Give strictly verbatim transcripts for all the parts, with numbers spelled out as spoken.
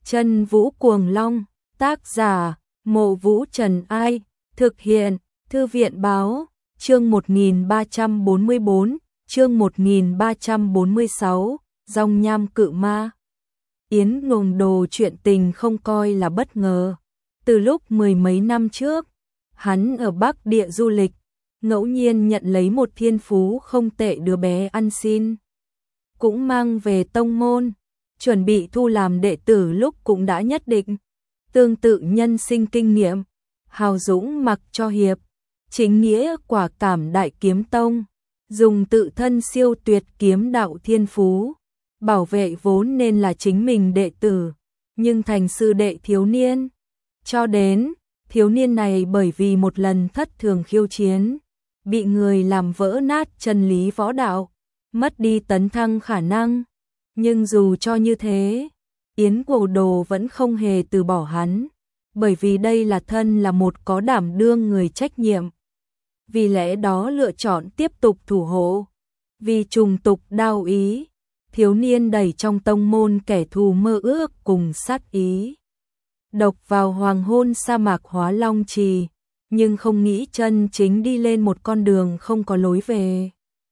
Chân Vũ Cuồng Long, tác giả, Mộ Vũ Trần Ai, thực hiện, Thư viện Báo, chương một nghìn ba trăm bốn mươi bốn, chương một nghìn ba trăm bốn mươi sáu, Dòng Nham Cự Ma. Yến Ngồng Đồ chuyện tình không coi là bất ngờ. Từ lúc mười mấy năm trước, hắn ở Bắc Địa du lịch, ngẫu nhiên nhận lấy một thiên phú không tệ đứa bé ăn xin. Cũng mang về tông môn, chuẩn bị thu làm đệ tử lúc cũng đã nhất định. Tương tự nhân sinh kinh nghiệm, hào dũng mặc cho hiệp, chính nghĩa quả cảm đại kiếm tông, dùng tự thân siêu tuyệt kiếm đạo thiên phú, bảo vệ vốn nên là chính mình đệ tử, nhưng thành sư đệ thiếu niên. Cho đến, thiếu niên này bởi vì một lần thất thường khiêu chiến, bị người làm vỡ nát chân lý võ đạo, mất đi tấn thăng khả năng. Nhưng dù cho như thế, Yến Ngồng Đồ vẫn không hề từ bỏ hắn, bởi vì đây là thân là một có đảm đương người trách nhiệm. Vì lẽ đó lựa chọn tiếp tục thủ hộ. Vì trùng tục đao ý, thiếu niên đẩy trong tông môn kẻ thù mơ ước cùng sát ý. Độc vào hoàng hôn sa mạc Hóa Long Trì, nhưng không nghĩ chân chính đi lên một con đường không có lối về.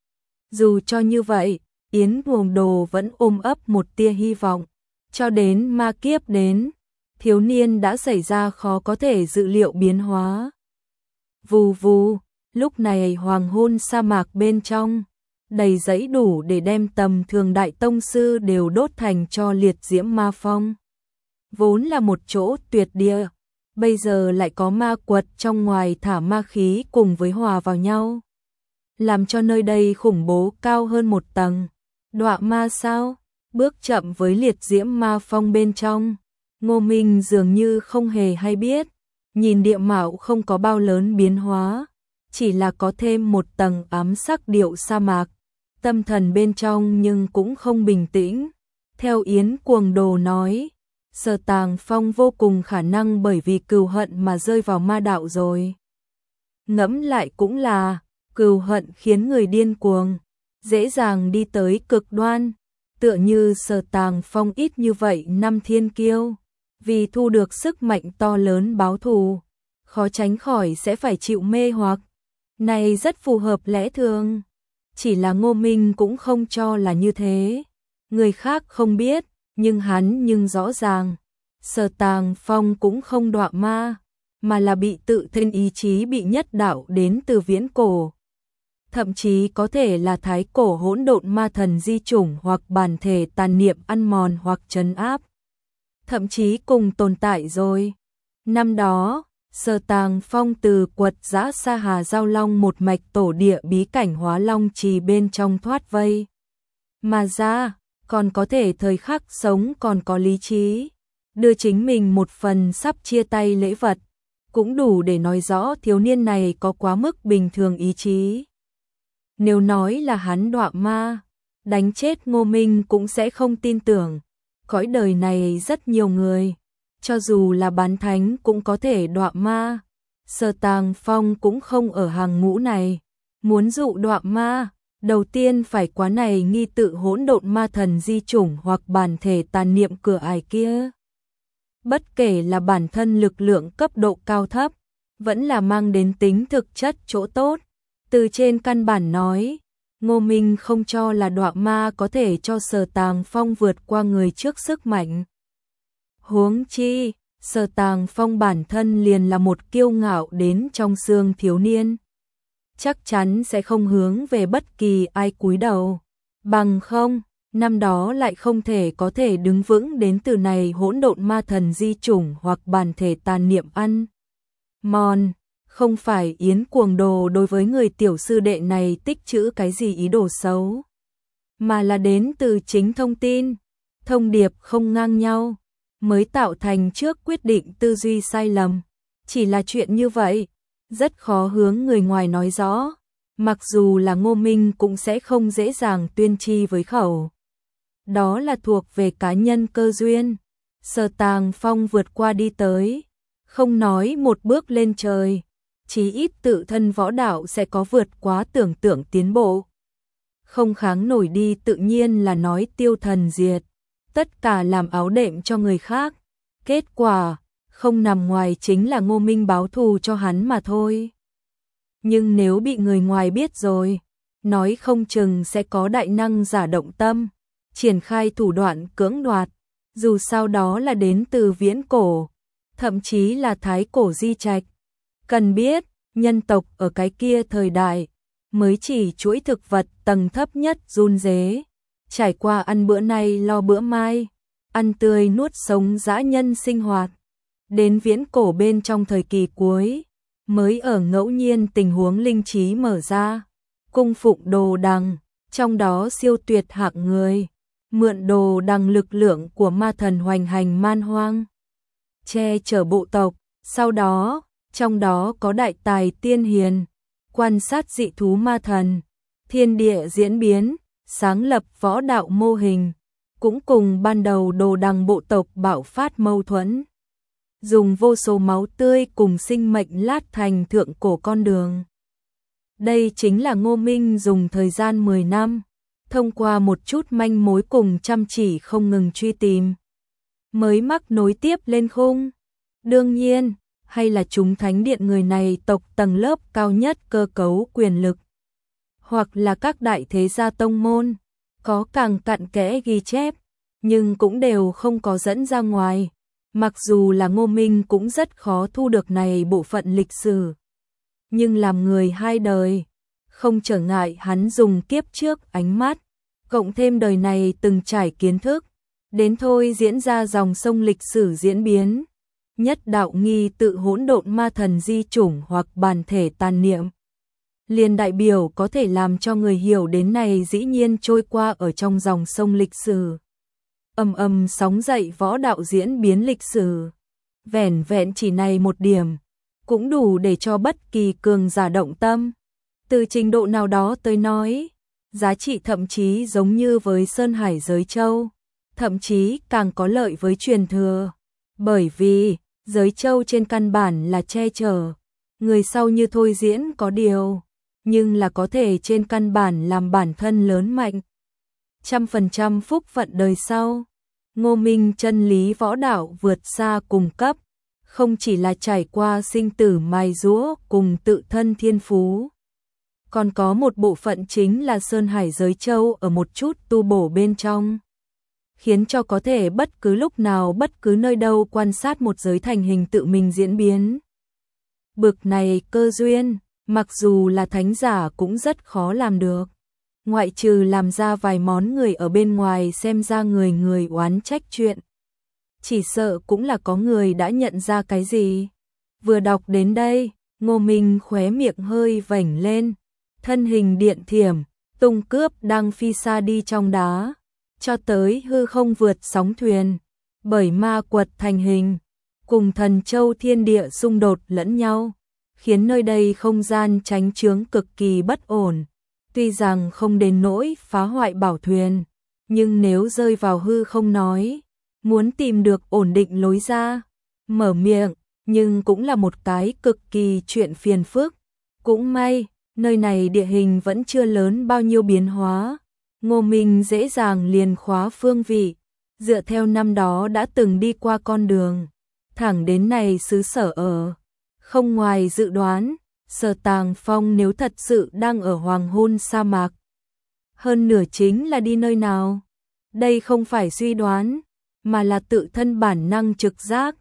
Dù cho như vậy, Yến Ngồng Đồ vẫn ôm ấp một tia hy vọng. Cho đến ma kiếp đến, thiếu niên đã xảy ra khó có thể dự liệu biến hóa. Vù vù, lúc này hoàng hôn sa mạc bên trong, đầy giấy đủ để đem tầm thường đại tông sư đều đốt thành cho liệt diễm ma phong. Vốn là một chỗ tuyệt địa, bây giờ lại có ma quật trong ngoài thả ma khí cùng với hòa vào nhau, làm cho nơi đây khủng bố cao hơn một tầng. Đọa ma sao? Bước chậm với liệt diễm ma phong bên trong, Ngô Minh dường như không hề hay biết, nhìn địa mạo không có bao lớn biến hóa, chỉ là có thêm một tầng ám sắc điệu sa mạc, tâm thần bên trong nhưng cũng không bình tĩnh. Theo Yến Ngồng Đồ nói, Sở Tàng Phong vô cùng khả năng bởi vì cừu hận mà rơi vào ma đạo rồi. Ngẫm lại cũng là, cừu hận khiến người điên cuồng, dễ dàng đi tới cực đoan, tựa như Sở Tàng Phong ít như vậy năm thiên kiêu, vì thu được sức mạnh to lớn báo thù, khó tránh khỏi sẽ phải chịu mê hoặc. Này rất phù hợp lẽ thường, chỉ là Ngô Minh cũng không cho là như thế. Người khác không biết, nhưng hắn nhưng rõ ràng, Sở Tàng Phong cũng không đọa ma, mà là bị tự thân ý chí bị nhất đạo đến từ viễn cổ. Thậm chí có thể là thái cổ hỗn độn ma thần di chủng hoặc bản thể tàn niệm ăn mòn hoặc trấn áp. Thậm chí cùng tồn tại rồi. Năm đó, Sở Tàng Phong từ quật giã Sa Hà Giao Long một mạch tổ địa bí cảnh Hóa Long Trì bên trong thoát vây. Mà ra, còn có thể thời khắc sống còn có lý trí, đưa chính mình một phần sắp chia tay lễ vật, cũng đủ để nói rõ thiếu niên này có quá mức bình thường ý chí. Nếu nói là hắn đọa ma, đánh chết Ngô Minh cũng sẽ không tin tưởng. Cõi đời này rất nhiều người, cho dù là bán thánh cũng có thể đọa ma. Sở Tàng Phong cũng không ở hàng ngũ này. Muốn dụ đọa ma, đầu tiên phải quá này nghi tự hỗn độn ma thần di chủng hoặc bản thể tàn niệm cửa ải kia. Bất kể là bản thân lực lượng cấp độ cao thấp, vẫn là mang đến tính thực chất chỗ tốt. Từ trên căn bản nói, Ngô Minh không cho là đọa ma có thể cho Sở Tàng Phong vượt qua người trước sức mạnh. Huống chi, Sở Tàng Phong bản thân liền là một kiêu ngạo đến trong xương thiếu niên. Chắc chắn sẽ không hướng về bất kỳ ai cúi đầu. Bằng không, năm đó lại không thể có thể đứng vững đến từ này hỗn độn ma thần di chủng hoặc bản thể tàn niệm ăn mòn. Không phải Yến Ngồng Đồ đối với người tiểu sư đệ này tích trữ cái gì ý đồ xấu, mà là đến từ chính thông tin, thông điệp không ngang nhau, mới tạo thành trước quyết định tư duy sai lầm. Chỉ là chuyện như vậy, rất khó hướng người ngoài nói rõ, mặc dù là Ngô Minh cũng sẽ không dễ dàng tuyên chi với khẩu. Đó là thuộc về cá nhân cơ duyên. Sở Tàng Phong vượt qua đi tới, không nói một bước lên trời, chí ít tự thân võ đạo sẽ có vượt quá tưởng tượng tiến bộ. Không kháng nổi đi tự nhiên là nói tiêu thần diệt, tất cả làm áo đệm cho người khác, Kết quả, không nằm ngoài chính là Ngô Minh báo thù cho hắn mà thôi. Nhưng nếu bị người ngoài biết rồi, nói không chừng sẽ có đại năng giả động tâm, triển khai thủ đoạn cưỡng đoạt, dù sao đó là đến từ viễn cổ, thậm chí là thái cổ di trạch. Cần biết, nhân tộc ở cái kia thời đại, mới chỉ chuỗi thực vật tầng thấp nhất run rế, trải qua ăn bữa nay lo bữa mai, ăn tươi nuốt sống dã nhân sinh hoạt. Đến viễn cổ bên trong thời kỳ cuối, mới ở ngẫu nhiên tình huống linh trí mở ra, cung phụng đồ đằng, trong đó siêu tuyệt hạng người, mượn đồ đằng lực lượng của ma thần hoành hành man hoang, che chở bộ tộc, sau đó, trong đó có đại tài tiên hiền, quan sát dị thú ma thần, thiên địa diễn biến, sáng lập võ đạo mô hình, cũng cùng ban đầu đồ đằng bộ tộc bạo phát mâu thuẫn. Dùng vô số máu tươi cùng sinh mệnh lát thành thượng cổ con đường. Đây chính là Ngô Minh dùng thời gian mười năm, thông qua một chút manh mối cùng chăm chỉ không ngừng truy tìm, mới mắc nối tiếp lên khung. Đương nhiên, hay là chúng thánh điện người này tộc tầng lớp cao nhất cơ cấu quyền lực, hoặc là các đại thế gia tông môn, có càng cặn kẽ ghi chép, nhưng cũng đều không có dẫn ra ngoài. Mặc dù là Ngô Minh cũng rất khó thu được này bộ phận lịch sử, nhưng làm người hai đời, không trở ngại hắn dùng kiếp trước ánh mắt, cộng thêm đời này từng trải kiến thức, đến thôi diễn ra dòng sông lịch sử diễn biến, nhất đạo nghi tự hỗn độn ma thần di chủng hoặc bản thể tàn niệm. Liền đại biểu có thể làm cho người hiểu đến này dĩ nhiên trôi qua ở trong dòng sông lịch sử. Âm âm sóng dậy võ đạo diễn biến lịch sử. Vẻn vẹn chỉ này một điểm, cũng đủ để cho bất kỳ cường giả động tâm. Từ trình độ nào đó tới nói, giá trị thậm chí giống như với Sơn Hải Giới Châu, thậm chí càng có lợi với truyền thừa. Bởi vì, Giới Châu trên căn bản là che chở, người sau như thôi diễn có điều, nhưng là có thể trên căn bản làm bản thân lớn mạnh. Trăm phần trăm phúc phận đời sau. Ngô Minh chân lý võ đạo vượt xa cùng cấp, không chỉ là trải qua sinh tử mài giũa cùng tự thân thiên phú, còn có một bộ phận chính là Sơn Hải Giới Châu ở một chút tu bổ bên trong, khiến cho có thể bất cứ lúc nào bất cứ nơi đâu quan sát một giới thành hình tự mình diễn biến. Bực này cơ duyên, mặc dù là thánh giả cũng rất khó làm được. Ngoại trừ làm ra vài món người ở bên ngoài xem ra người người oán trách chuyện. Chỉ sợ cũng là có người đã nhận ra cái gì. Vừa đọc đến đây, Ngô Minh khóe miệng hơi vểnh lên, thân hình điện thiểm, tung cướp đang phi xa đi trong đá, cho tới hư không vượt sóng thuyền, bởi ma quật thành hình, cùng thần châu thiên địa xung đột lẫn nhau, khiến nơi đây không gian tránh chướng cực kỳ bất ổn. Tuy rằng không đến nỗi phá hoại bảo thuyền, nhưng nếu rơi vào hư không nói, muốn tìm được ổn định lối ra, mở miệng, nhưng cũng là một cái cực kỳ chuyện phiền phức. Cũng may, nơi này địa hình vẫn chưa lớn bao nhiêu biến hóa, Ngô Minh dễ dàng liền khóa phương vị, dựa theo năm đó đã từng đi qua con đường, thẳng đến này xứ sở ở. Không ngoài dự đoán, Sở Tàng Phong nếu thật sự đang ở hoàng hôn sa mạc, hơn nửa chính là đi nơi nào. Đây không phải suy đoán, mà là tự thân bản năng trực giác.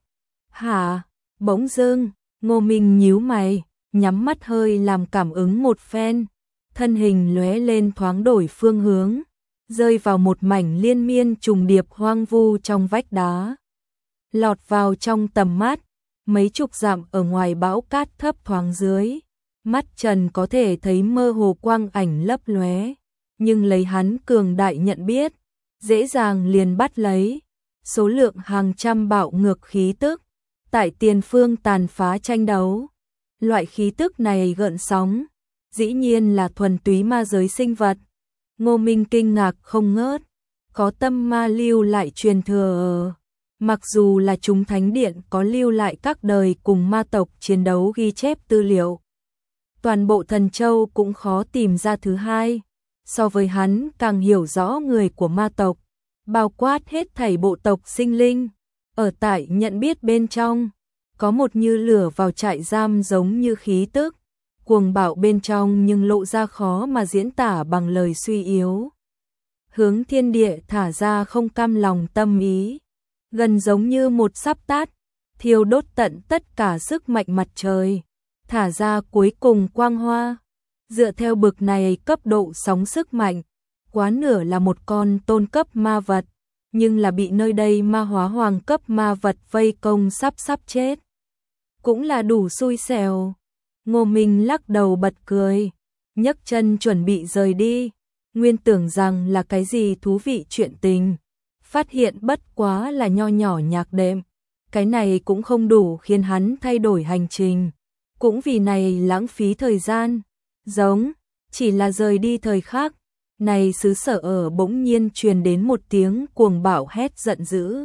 Hả? Bỗng dưng, Ngô Minh nhíu mày, nhắm mắt hơi làm cảm ứng một phen, thân hình lóe lên thoáng đổi phương hướng, rơi vào một mảnh liên miên trùng điệp hoang vu trong vách đá. Lọt vào trong tầm mắt, mấy chục dặm ở ngoài bão cát thấp thoáng dưới, mắt Trần có thể thấy mơ hồ quang ảnh lấp lóe, nhưng lấy hắn cường đại nhận biết, dễ dàng liền bắt lấy số lượng hàng trăm bạo ngược khí tức, tại tiền phương tàn phá tranh đấu. Loại khí tức này gợn sóng, dĩ nhiên là thuần túy ma giới sinh vật. Ngô Minh kinh ngạc không ngớt, có tâm ma lưu lại truyền thừa. Mặc dù là chúng thánh điện có lưu lại các đời cùng ma tộc chiến đấu ghi chép tư liệu, toàn bộ thần châu cũng khó tìm ra thứ hai. So với hắn càng hiểu rõ người của ma tộc, bao quát hết thảy bộ tộc sinh linh, Ở tại nhận biết bên trong, có một như lửa vào trại giam giống như khí tức, cuồng bạo bên trong nhưng lộ ra khó mà diễn tả bằng lời suy yếu. Hướng thiên địa thả ra không cam lòng tâm ý, gần giống như một sắp tát, thiêu đốt tận tất cả sức mạnh mặt trời, thả ra cuối cùng quang hoa. Dựa theo bực này cấp độ sóng sức mạnh, quá nửa là một con tôn cấp ma vật, nhưng là bị nơi đây ma hóa hoàng cấp ma vật vây công sắp sắp chết. Cũng là đủ xui xẻo. Ngô Minh lắc đầu bật cười, nhấc chân chuẩn bị rời đi, nguyên tưởng rằng là cái gì thú vị chuyện tình, phát hiện bất quá là nho nhỏ nhạc đệm, cái này cũng không đủ khiến hắn thay đổi hành trình, cũng vì này lãng phí thời gian, giống, chỉ là rời đi thời khắc, này xứ sở ở bỗng nhiên truyền đến một tiếng cuồng bạo hét giận dữ.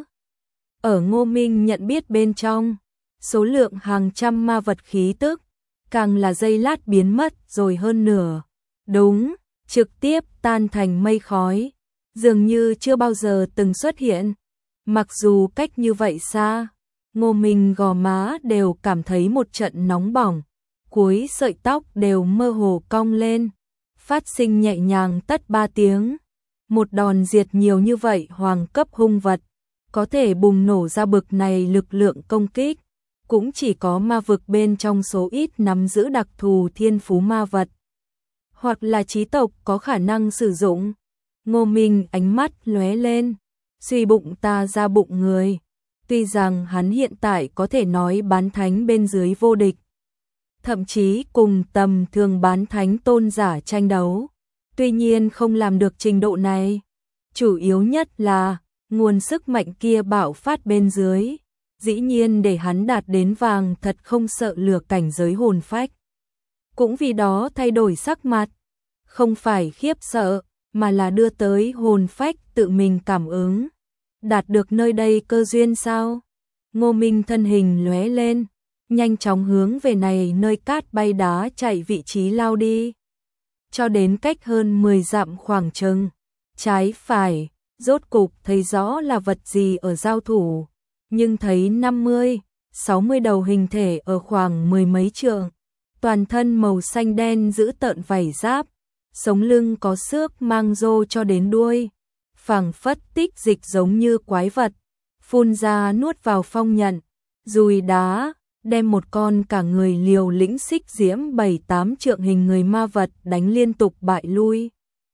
Ở Ngô Minh nhận biết bên trong, số lượng hàng trăm ma vật khí tức, càng là giây lát biến mất rồi hơn nửa. Đúng, trực tiếp tan thành mây khói, dường như chưa bao giờ từng xuất hiện. Mặc dù cách như vậy xa, Ngô Minh gò má đều cảm thấy một trận nóng bỏng, cuối sợi tóc đều mơ hồ cong lên, phát sinh nhẹ nhàng tất ba tiếng. Một đòn diệt nhiều như vậy hoàng cấp hung vật, có thể bùng nổ ra bực này lực lượng công kích, cũng chỉ có ma vực bên trong số ít nắm giữ đặc thù thiên phú ma vật, hoặc là trí tộc có khả năng sử dụng. Ngô Minh ánh mắt lóe lên, suy bụng ta ra bụng người. Tuy rằng hắn hiện tại có thể nói bán thánh bên dưới vô địch, thậm chí cùng tầm thường bán thánh tôn giả tranh đấu, tuy nhiên không làm được trình độ này. Chủ yếu nhất là nguồn sức mạnh kia bạo phát bên dưới, dĩ nhiên để hắn đạt đến vàng thật không sợ lửa cảnh giới hồn phách. Cũng vì đó thay đổi sắc mặt, không phải khiếp sợ, mà là đưa tới hồn phách tự mình cảm ứng. Đạt được nơi đây cơ duyên sao? Ngô Minh thân hình lóe lên, nhanh chóng hướng về này nơi cát bay đá chạy vị trí lao đi. Cho đến cách hơn mười dặm khoảng chừng, trái phải, rốt cục thấy rõ là vật gì ở giao thủ, nhưng thấy năm mươi, sáu mươi đầu hình thể ở khoảng mười mấy trượng, toàn thân màu xanh đen giữ tợn vảy giáp, sống lưng có xước mang rô cho đến đuôi, phảng phất tích dịch giống như quái vật, phun ra nuốt vào phong nhận, dùi đá, đem một con cả người liều lĩnh xích diễm bảy tám trượng hình người ma vật đánh liên tục bại lui.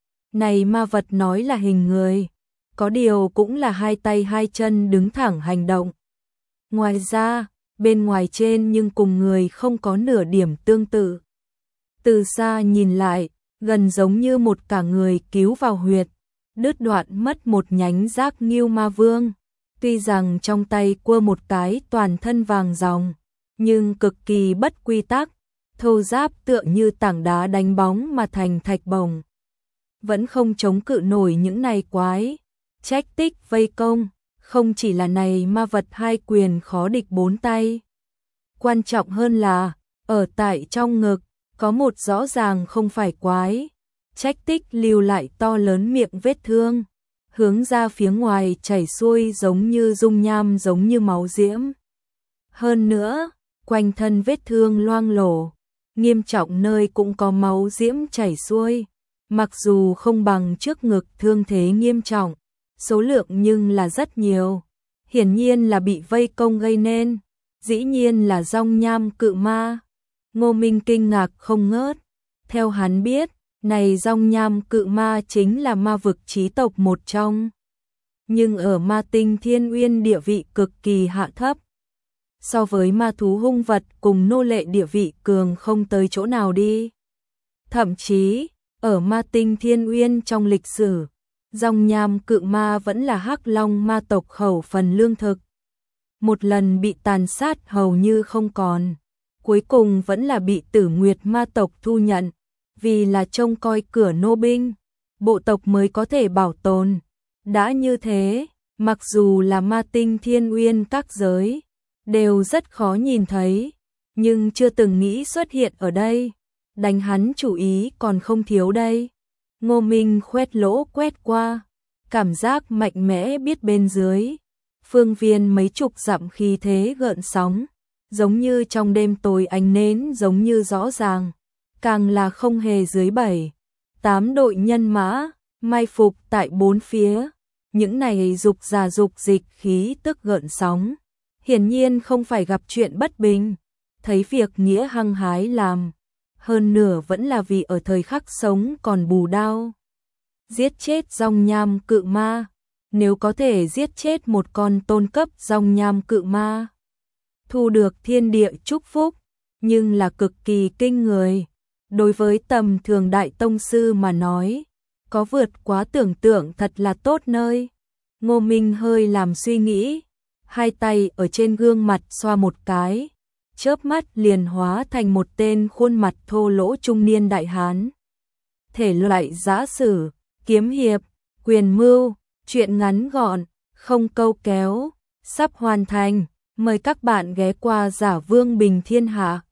Này ma vật nói là hình người, có điều cũng là hai tay hai chân đứng thẳng hành động. Ngoài ra, bên ngoài trên nhưng cùng người không có nửa điểm tương tự. Từ xa nhìn lại, gần giống như một cả người cứu vào huyệt, đứt đoạn mất một nhánh giác nghiêu ma vương. Tuy rằng trong tay quơ một cái toàn thân vàng ròng, nhưng cực kỳ bất quy tắc, thô ráp tựa như tảng đá đánh bóng mà thành thạch bồng. Vẫn không chống cự nổi những này quái, trách tích vây công, không chỉ là này ma vật hai quyền khó địch bốn tay. Quan trọng hơn là, ở tại trong ngực, có một rõ ràng không phải quái, trách tích lưu lại to lớn miệng vết thương, hướng ra phía ngoài chảy xuôi giống như dung nham giống như máu diễm. Hơn nữa, quanh thân vết thương loang lổ, nghiêm trọng nơi cũng có máu diễm chảy xuôi, mặc dù không bằng trước ngực thương thế nghiêm trọng, số lượng nhưng là rất nhiều, hiển nhiên là bị vây công gây nên, dĩ nhiên là dòng nham cự ma. Ngô Minh kinh ngạc không ngớt, theo hắn biết, này dòng nham cự ma chính là ma vực chí tộc một trong, nhưng ở ma tinh thiên uyên địa vị cực kỳ hạ thấp. So với ma thú hung vật cùng nô lệ địa vị cường không tới chỗ nào đi. Thậm chí, ở ma tinh thiên uyên trong lịch sử, dòng nham cự ma vẫn là hắc long ma tộc khẩu phần lương thực. Một lần bị tàn sát hầu như không còn, cuối cùng vẫn là bị Tử Nguyệt ma tộc thu nhận, vì là trông coi cửa nô binh, bộ tộc mới có thể bảo tồn. Đã như thế, mặc dù là ma tinh thiên uyên các giới, đều rất khó nhìn thấy, nhưng chưa từng nghĩ xuất hiện ở đây, đánh hắn chủ ý còn không thiếu đây. Ngô Minh khoét lỗ quét qua, cảm giác mạnh mẽ biết bên dưới, phương viên mấy chục dặm khí thế gợn sóng, giống như trong đêm tối ánh nến giống như rõ ràng, càng là không hề dưới bảy, tám đội nhân mã, mai phục tại bốn phía, những này dục giả dục dịch khí tức gợn sóng, hiển nhiên không phải gặp chuyện bất bình, thấy việc nghĩa hăng hái làm, hơn nửa vẫn là vì ở thời khắc sống còn bù đao. Giết chết dòng nham cự ma, nếu có thể giết chết một con tôn cấp dòng nham cự ma, thu được thiên địa chúc phúc, nhưng là cực kỳ kinh người. Đối với tầm thường đại tông sư mà nói, có vượt quá tưởng tượng thật là tốt nơi. Ngô Minh hơi làm suy nghĩ, hai tay ở trên gương mặt xoa một cái, chớp mắt liền hóa thành một tên khuôn mặt thô lỗ trung niên đại hán. Thể loại giã sử, kiếm hiệp, quyền mưu, truyện ngắn gọn, không câu kéo, sắp hoàn thành. Mời các bạn ghé qua Giả Vương Bình Thiên Hạ.